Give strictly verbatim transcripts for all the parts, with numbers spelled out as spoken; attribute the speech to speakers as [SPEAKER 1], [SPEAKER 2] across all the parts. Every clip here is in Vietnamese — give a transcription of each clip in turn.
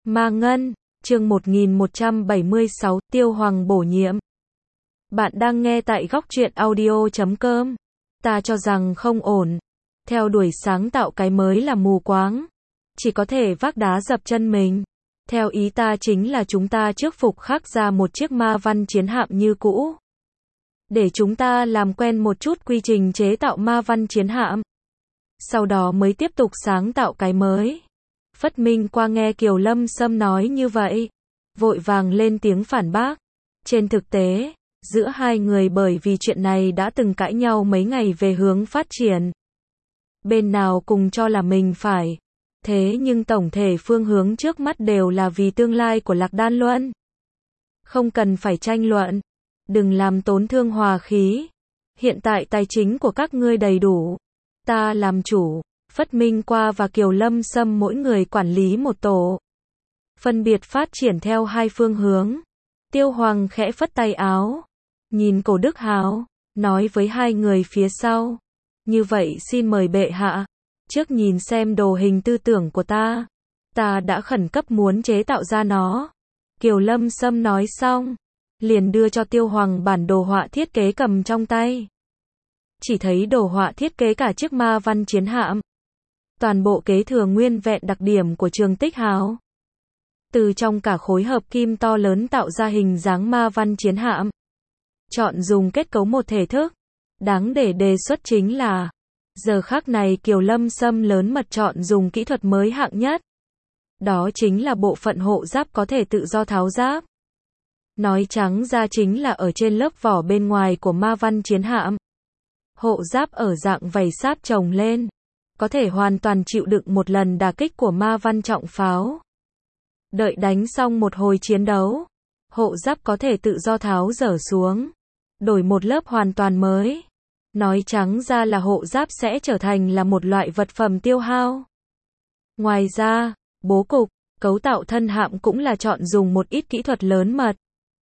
[SPEAKER 1] Ma Ngân, chương một nghìn một trăm bảy mươi sáu, Tiêu Hoàng bổ nhiệm. Bạn đang nghe tại góc truyện audio chấm com. Ta cho rằng không ổn. Theo đuổi sáng tạo cái mới là mù quáng. Chỉ có thể vác đá dập chân mình. Theo ý ta chính là chúng ta trước phục khắc ra một chiếc ma văn chiến hạm như cũ. Để chúng ta làm quen một chút quy trình chế tạo ma văn chiến hạm. Sau đó mới tiếp tục sáng tạo cái mới. Phất Minh qua nghe Kiều Lâm Sâm nói như vậy, vội vàng lên tiếng phản bác. Trên thực tế, giữa hai người bởi vì chuyện này đã từng cãi nhau mấy ngày về hướng phát triển. Bên nào cùng cho là mình phải. Thế nhưng tổng thể phương hướng trước mắt đều là vì tương lai của Lạc Đan Luân. Không cần phải tranh luận. Đừng làm tổn thương hòa khí. Hiện tại tài chính của các ngươi đầy đủ. Ta làm chủ. Phất Minh Qua và Kiều Lâm Sâm mỗi người quản lý một tổ. Phân biệt phát triển theo hai phương hướng. Tiêu Hoàng khẽ phất tay áo. Nhìn Cổ Đức Hào, nói với hai người phía sau. Như vậy xin mời bệ hạ. Trước nhìn xem đồ hình tư tưởng của ta. Ta đã khẩn cấp muốn chế tạo ra nó. Kiều Lâm Sâm nói xong. Liền đưa cho Tiêu Hoàng bản đồ họa thiết kế cầm trong tay. Chỉ thấy đồ họa thiết kế cả chiếc ma văn chiến hạm. Toàn bộ kế thừa nguyên vẹn đặc điểm của Trường Tích Hào. Từ trong cả khối hợp kim to lớn tạo ra hình dáng ma văn chiến hạm. Chọn dùng kết cấu một thể thức. Đáng để đề xuất chính là, giờ khắc này Kiều Lâm Sâm lớn mật chọn dùng kỹ thuật mới hạng nhất. Đó chính là bộ phận hộ giáp có thể tự do tháo giáp. Nói trắng ra chính là ở trên lớp vỏ bên ngoài của ma văn chiến hạm. Hộ giáp ở dạng vảy sáp chồng lên. Có thể hoàn toàn chịu đựng một lần đả kích của ma văn trọng pháo. Đợi đánh xong một hồi chiến đấu, hộ giáp có thể tự do tháo dở xuống. Đổi một lớp hoàn toàn mới. Nói trắng ra là hộ giáp sẽ trở thành là một loại vật phẩm tiêu hao. Ngoài ra, bố cục, cấu tạo thân hạm cũng là chọn dùng một ít kỹ thuật lớn mật.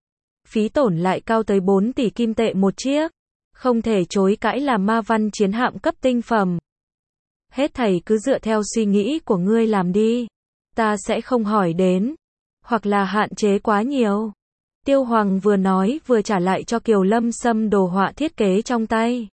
[SPEAKER 1] Phí tổn lại cao tới bốn tỷ kim tệ một chiếc. Không thể chối cãi là ma văn chiến hạm cấp tinh phẩm. Hết thảy cứ dựa theo suy nghĩ của ngươi làm đi. Ta sẽ không hỏi đến. Hoặc là hạn chế quá nhiều. Tiêu Hoàng vừa nói vừa trả lại cho Kiều Lâm Sâm đồ họa thiết kế trong tay.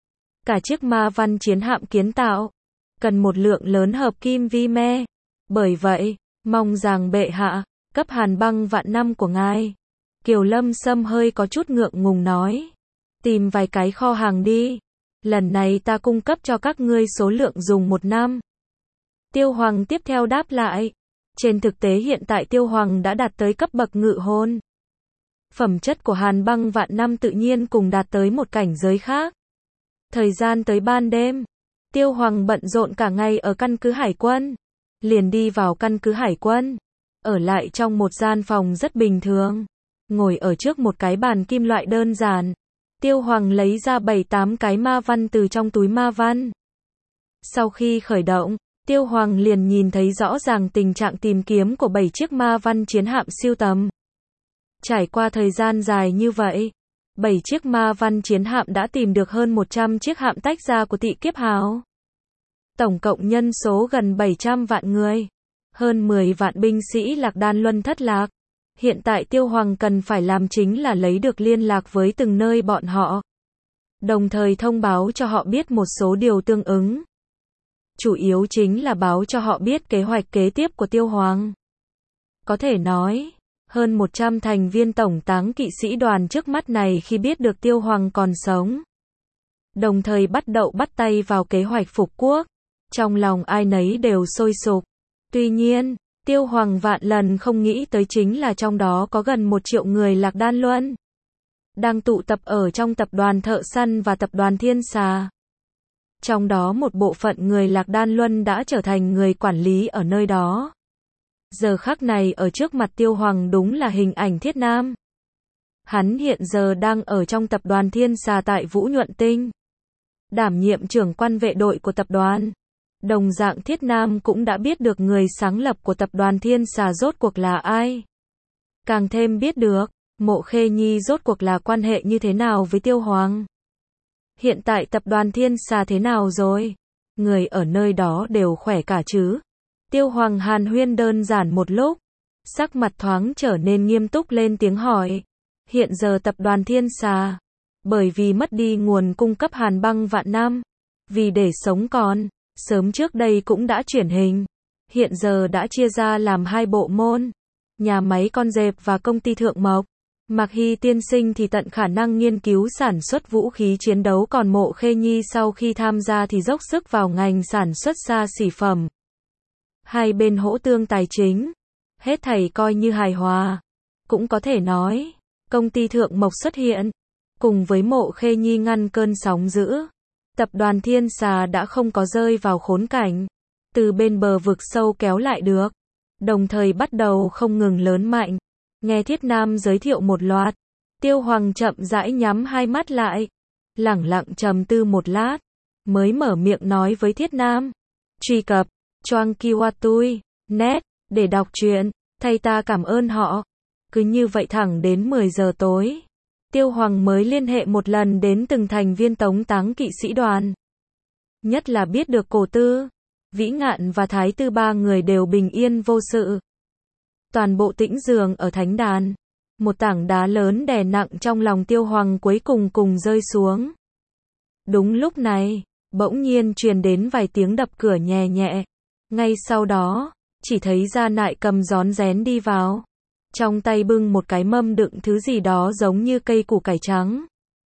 [SPEAKER 1] Cả chiếc ma văn chiến hạm kiến tạo. Cần một lượng lớn hợp kim vi me. Bởi vậy, mong rằng bệ hạ, cấp hàn băng vạn năm của ngài. Kiều Lâm Sâm hơi có chút ngượng ngùng nói. Tìm vài cái kho hàng đi. Lần này ta cung cấp cho các ngươi số lượng dùng một năm. Tiêu Hoàng tiếp theo đáp lại. Trên thực tế hiện tại Tiêu Hoàng đã đạt tới cấp bậc ngự hôn. Phẩm chất của hàn băng vạn năm tự nhiên cùng đạt tới một cảnh giới khác. Thời gian tới ban đêm. Tiêu Hoàng bận rộn cả ngày ở căn cứ hải quân. Liền đi vào căn cứ hải quân. Ở lại trong một gian phòng rất bình thường. Ngồi ở trước một cái bàn kim loại đơn giản. Tiêu Hoàng lấy ra bảy tám cái ma văn từ trong túi ma văn. Sau khi khởi động, Tiêu Hoàng liền nhìn thấy rõ ràng tình trạng tìm kiếm của bảy chiếc ma văn chiến hạm siêu tầm. Trải qua thời gian dài như vậy, bảy chiếc ma văn chiến hạm đã tìm được hơn một trăm chiếc hạm tách ra của Tị Kiếp Hào. Tổng cộng nhân số gần bảy trăm vạn người. Hơn mười vạn binh sĩ Lạc Đan Luân thất lạc. Hiện tại Tiêu Hoàng cần phải làm chính là lấy được liên lạc với từng nơi bọn họ. Đồng thời thông báo cho họ biết một số điều tương ứng. Chủ yếu chính là báo cho họ biết kế hoạch kế tiếp của Tiêu Hoàng. Có thể nói, hơn một trăm thành viên tổng táng kỵ sĩ đoàn trước mắt này khi biết được Tiêu Hoàng còn sống. Đồng thời bắt đầu bắt tay vào kế hoạch phục quốc. Trong lòng ai nấy đều sôi sục. Tuy nhiên, Tiêu Hoàng vạn lần không nghĩ tới chính là trong đó có gần một triệu người Lạc Đan Luân. Đang tụ tập ở trong tập đoàn Thợ Săn và tập đoàn Thiên Xà. Trong đó một bộ phận người Lạc Đan Luân đã trở thành người quản lý ở nơi đó. Giờ khắc này ở trước mặt Tiêu Hoàng đúng là hình ảnh Thiết Nam. Hắn hiện giờ đang ở trong tập đoàn Thiên Xà tại Vũ Nhuận Tinh. Đảm nhiệm trưởng quan vệ đội của tập đoàn. Đồng dạng Thiết Nam cũng đã biết được người sáng lập của tập đoàn Thiên Xà rốt cuộc là ai. Càng thêm biết được, Mộ Khê Nhi rốt cuộc là quan hệ như thế nào với Tiêu Hoàng. Hiện tại tập đoàn Thiên Xà thế nào rồi? Người ở nơi đó đều khỏe cả chứ? Tiêu Hoàng hàn huyên đơn giản một lúc, Sắc mặt thoáng trở nên nghiêm túc lên tiếng hỏi. Hiện giờ tập đoàn Thiên Xà, bởi vì mất đi nguồn cung cấp hàn băng vạn năm, vì để sống còn, sớm trước đây cũng đã chuyển hình. Hiện giờ đã chia ra làm hai bộ môn, nhà máy con dẹp và công ty Thượng Mộc. Mạc Hy tiên sinh thì tận khả năng nghiên cứu sản xuất vũ khí chiến đấu, còn Mộ Khê Nhi sau khi tham gia thì dốc sức vào ngành sản xuất xa xỉ phẩm. Hai bên hỗ tương tài chính, hết thảy coi như hài hòa. Cũng có thể nói, công ty Thượng Mộc xuất hiện, cùng với Mộ Khê Nhi ngăn cơn sóng dữ. Tập đoàn Thiên Xà đã không có rơi vào khốn cảnh, từ bên bờ vực sâu kéo lại được, đồng thời bắt đầu không ngừng lớn mạnh. Nghe Thiết Nam giới thiệu một loạt, Tiêu Hoàng chậm rãi nhắm hai mắt lại, lẳng lặng trầm tư một lát, mới mở miệng nói với Thiết Nam. Truy cập, Choang Kiwatui, net, để đọc truyện, thay ta cảm ơn họ. Cứ như vậy thẳng đến mười giờ tối, Tiêu Hoàng mới liên hệ một lần đến từng thành viên tống táng kỵ sĩ đoàn. Nhất là biết được Cổ Tư, Vĩ Ngạn và Thái Tư ba người đều bình yên vô sự. Toàn bộ tĩnh giường ở thánh đàn, một tảng đá lớn đè nặng trong lòng Tiêu Hoàng cuối cùng cùng rơi xuống. Đúng lúc này, bỗng nhiên truyền đến vài tiếng đập cửa nhẹ nhẹ. Ngay sau đó, chỉ thấy Gia Nại Cầm rón rén đi vào, trong tay bưng một cái mâm đựng thứ gì đó giống như cây củ cải trắng.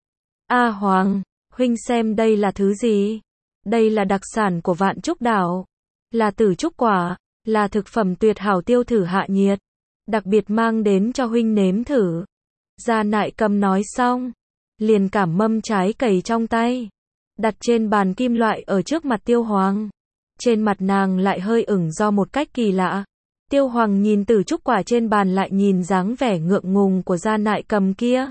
[SPEAKER 1] A Hoàng, huynh xem đây là thứ gì? Đây là đặc sản của Vạn Trúc Đảo, là tử trúc quả, là thực phẩm tuyệt hảo tiêu thử hạ nhiệt, đặc biệt mang đến cho huynh nếm thử. Gia Nại Cầm nói xong, liền cảm mâm trái cầy trong tay, đặt trên bàn kim loại ở trước mặt Tiêu Hoàng. Trên mặt nàng lại hơi ửng do một cách kỳ lạ. Tiêu Hoàng nhìn tử trúc quả trên bàn lại nhìn dáng vẻ ngượng ngùng của Gia Nại Cầm kia.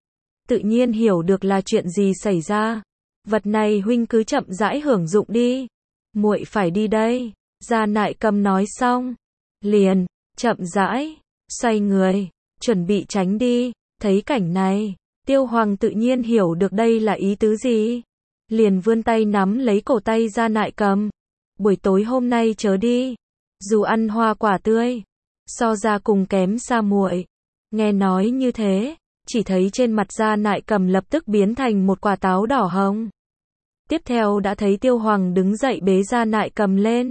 [SPEAKER 1] Tự nhiên hiểu được là chuyện gì xảy ra. Vật này huynh cứ chậm rãi hưởng dụng đi. Muội phải đi đây. Gia Nại Cầm nói xong, liền, chậm rãi, xoay người, chuẩn bị tránh đi. Thấy cảnh này, Tiêu Hoàng tự nhiên hiểu được đây là ý tứ gì. Liền vươn tay nắm lấy cổ tay Gia Nại Cầm. Buổi tối hôm nay chớ đi. Dù ăn hoa quả tươi, so ra cùng kém xa muội. Nghe nói như thế, chỉ thấy trên mặt Gia Nại Cầm lập tức biến thành một quả táo đỏ hồng. Tiếp theo đã thấy Tiêu Hoàng đứng dậy bế Gia Nại Cầm lên,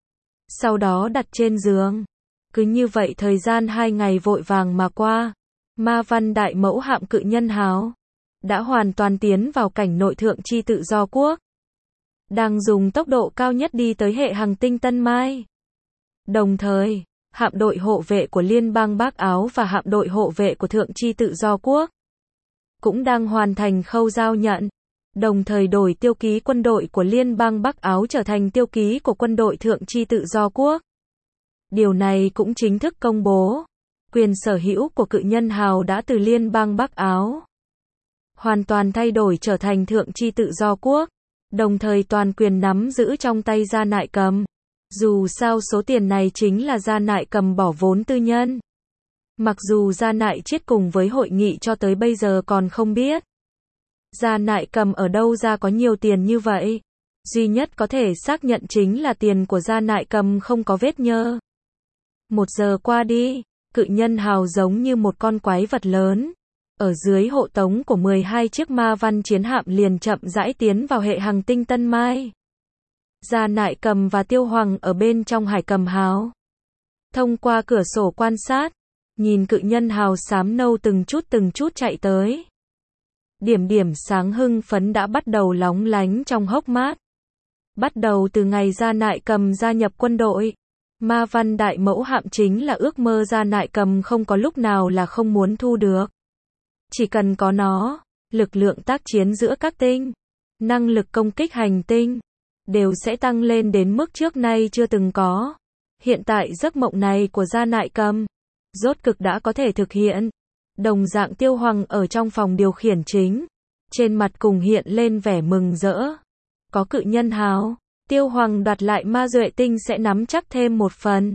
[SPEAKER 1] sau đó đặt trên giường. Cứ như vậy thời gian hai ngày vội vàng mà qua. Ma Văn Đại Mẫu hạm cự nhân hào đã hoàn toàn tiến vào cảnh nội thượng chi tự do quốc, đang dùng tốc độ cao nhất đi tới hệ hành tinh Tân Mai. Đồng thời, hạm đội hộ vệ của Liên bang Bắc Áo và hạm đội hộ vệ của Thượng chi tự do quốc cũng đang hoàn thành khâu giao nhận, đồng thời đổi tiêu ký quân đội của Liên bang Bắc Áo trở thành tiêu ký của quân đội Thượng chi tự do quốc. Điều này cũng chính thức công bố, quyền sở hữu của cự nhân hào đã từ Liên bang Bắc Áo hoàn toàn thay đổi trở thành Thượng chi tự do quốc, đồng thời toàn quyền nắm giữ trong tay Gia Nại Cầm. Dù sao số tiền này chính là Gia Nại Cầm bỏ vốn tư nhân. Mặc dù Gia Nại Chiết cùng với hội nghị cho tới bây giờ còn không biết Gia Nại Cầm ở đâu ra có nhiều tiền như vậy. Duy nhất có thể xác nhận chính là tiền của Gia Nại Cầm không có vết nhơ. Một giờ qua đi, cự nhân hào giống như một con quái vật lớn, ở dưới hộ tống của mười hai chiếc ma văn chiến hạm liền chậm rãi tiến vào hệ hành tinh Tân Mai. Gia Nại Cầm và Tiêu Hoàng ở bên trong hải cầm hào. Thông qua cửa sổ quan sát, nhìn cự nhân hào xám nâu từng chút từng chút chạy tới. Điểm điểm sáng hưng phấn đã bắt đầu lóng lánh trong hốc mắt. Bắt đầu từ ngày Gia Nại Cầm gia nhập quân đội, Ma Văn Đại Mẫu hạm chính là ước mơ Gia Nại Cầm không có lúc nào là không muốn thu được. Chỉ cần có nó, lực lượng tác chiến giữa các tinh, năng lực công kích hành tinh, đều sẽ tăng lên đến mức trước nay chưa từng có. Hiện tại giấc mộng này của Gia Nại Cầm, rốt cực đã có thể thực hiện. Đồng dạng Tiêu Hoàng ở trong phòng điều khiển chính, trên mặt cùng hiện lên vẻ mừng rỡ. Có cự nhân hào, Tiêu Hoàng đoạt lại ma duệ tinh sẽ nắm chắc thêm một phần.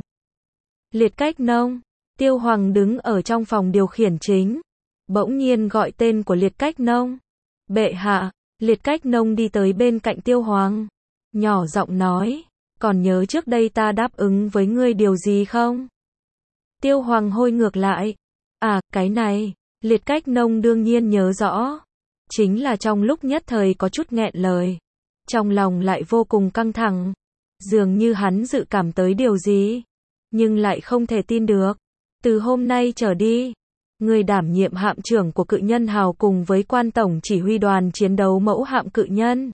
[SPEAKER 1] Liệt Cách Nông, Tiêu Hoàng đứng ở trong phòng điều khiển chính, bỗng nhiên gọi tên của Liệt Cách Nông. Bệ hạ. Liệt Cách Nông đi tới bên cạnh Tiêu Hoàng, nhỏ giọng nói, còn nhớ trước đây ta đáp ứng với ngươi điều gì không? Tiêu Hoàng hôi ngược lại. À, cái này, Liệt Cách Nông đương nhiên nhớ rõ. Chính là trong lúc nhất thời có chút nghẹn lời. Trong lòng lại vô cùng căng thẳng. Dường như hắn dự cảm tới điều gì. Nhưng lại không thể tin được. Từ hôm nay trở đi, người đảm nhiệm hạm trưởng của Cự Nhân Hào cùng với quan tổng chỉ huy đoàn chiến đấu mẫu hạm Cự Nhân.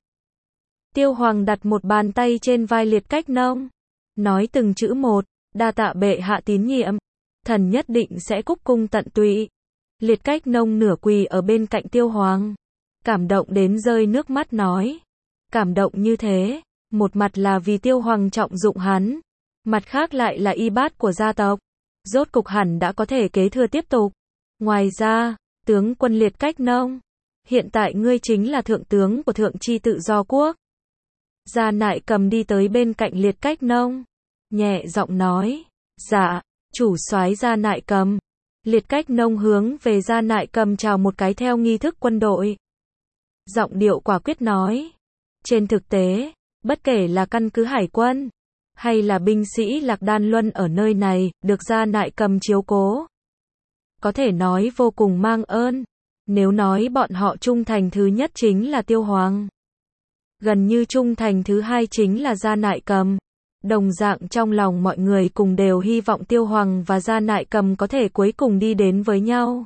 [SPEAKER 1] Tiêu Hoàng đặt một bàn tay trên vai Liệt Cách Nông. Nói từng chữ một, đa tạ bệ hạ tín nhiệm. Thần nhất định sẽ cúc cung tận tụy. Liệt Cách Nông nửa quỳ ở bên cạnh Tiêu Hoàng. Cảm động đến rơi nước mắt nói. Cảm động như thế, một mặt là vì Tiêu Hoàng trọng dụng hắn. Mặt khác lại là y bát của gia tộc. Rốt cục hẳn đã có thể kế thừa tiếp tục. Ngoài ra, tướng quân Liệt Cách Nông. Hiện tại ngươi chính là thượng tướng của Thượng Chi Tự Do Quốc. Gia Nại Cầm đi tới bên cạnh Liệt Cách Nông. Nhẹ giọng nói. Dạ, chủ soái Gia Nại Cầm. Liệt Cách Nông hướng về Gia Nại Cầm chào một cái theo nghi thức quân đội. Giọng điệu quả quyết nói. Trên thực tế, bất kể là căn cứ hải quân, hay là binh sĩ Lạc Đan Luân ở nơi này, được Gia Nại Cầm chiếu cố. Có thể nói vô cùng mang ơn. Nếu nói bọn họ trung thành thứ nhất chính là Tiêu Hoàng. Gần như trung thành thứ hai chính là Gia Nại Cầm. Đồng dạng trong lòng mọi người cùng đều hy vọng Tiêu Hoàng và Gia Nại Cầm có thể cuối cùng đi đến với nhau.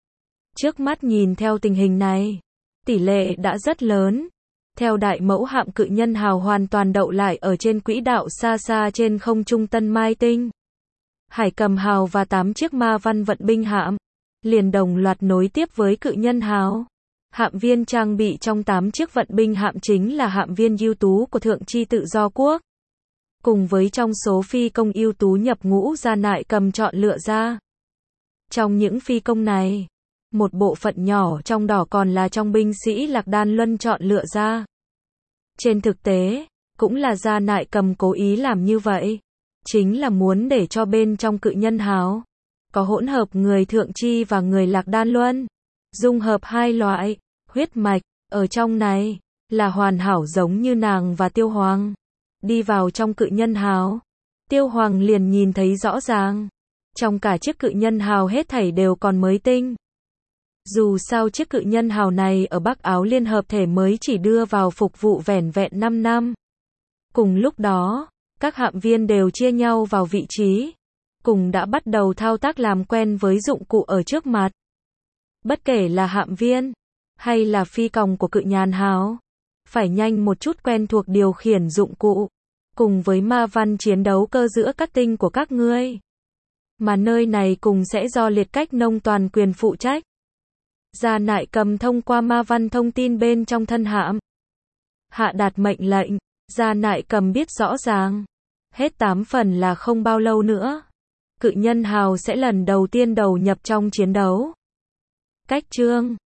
[SPEAKER 1] Trước mắt nhìn theo tình hình này, tỷ lệ đã rất lớn. Theo đại mẫu hạm Cự Nhân Hào hoàn toàn đậu lại ở trên quỹ đạo xa xa trên không trung Tân Mai Tinh. Hải Cầm Hào và tám chiếc ma văn vận binh hạm liền đồng loạt nối tiếp với Cự Nhân Hào. Hạm viên trang bị trong tám chiếc vận binh hạm chính là hạm viên ưu tú của Thượng Chi Tự Do Quốc. Cùng với trong số phi công ưu tú nhập ngũ Gia Nại Cầm chọn lựa ra. Trong những phi công này, một bộ phận nhỏ trong đó còn là trong binh sĩ Lạc Đan Luân chọn lựa ra. Trên thực tế, cũng là Gia Nại Cầm cố ý làm như vậy. Chính là muốn để cho bên trong Cự Nhân Hào có hỗn hợp người Thượng Chi và người Lạc Đan Luân. Dung hợp hai loại huyết mạch ở trong này là hoàn hảo giống như nàng và Tiêu Hoàng. Đi vào trong Cự Nhân Hào, Tiêu Hoàng liền nhìn thấy rõ ràng. Trong cả chiếc Cự Nhân Hào hết thảy đều còn mới tinh. Dù sao chiếc Cự Nhân Hào này ở Bắc Áo Liên Hợp Thể mới chỉ đưa vào phục vụ vẻn vẹn năm năm. Cùng lúc đó, các hạm viên đều chia nhau vào vị trí. Cùng đã bắt đầu thao tác làm quen với dụng cụ ở trước mặt. Bất kể là hạm viên, hay là phi công của Cự Nhàn Hào, phải nhanh một chút quen thuộc điều khiển dụng cụ, cùng với ma văn chiến đấu cơ giữa các tinh của các ngươi. Mà nơi này cùng sẽ do Liệt Cách Nông toàn quyền phụ trách. Gia Nại Cầm thông qua ma văn thông tin bên trong thân hạm. Hạ đạt mệnh lệnh, Gia Nại Cầm biết rõ ràng. Hết tám phần là không bao lâu nữa. Cự Nhân Hào sẽ lần đầu tiên đầu nhập trong chiến đấu. Cách chương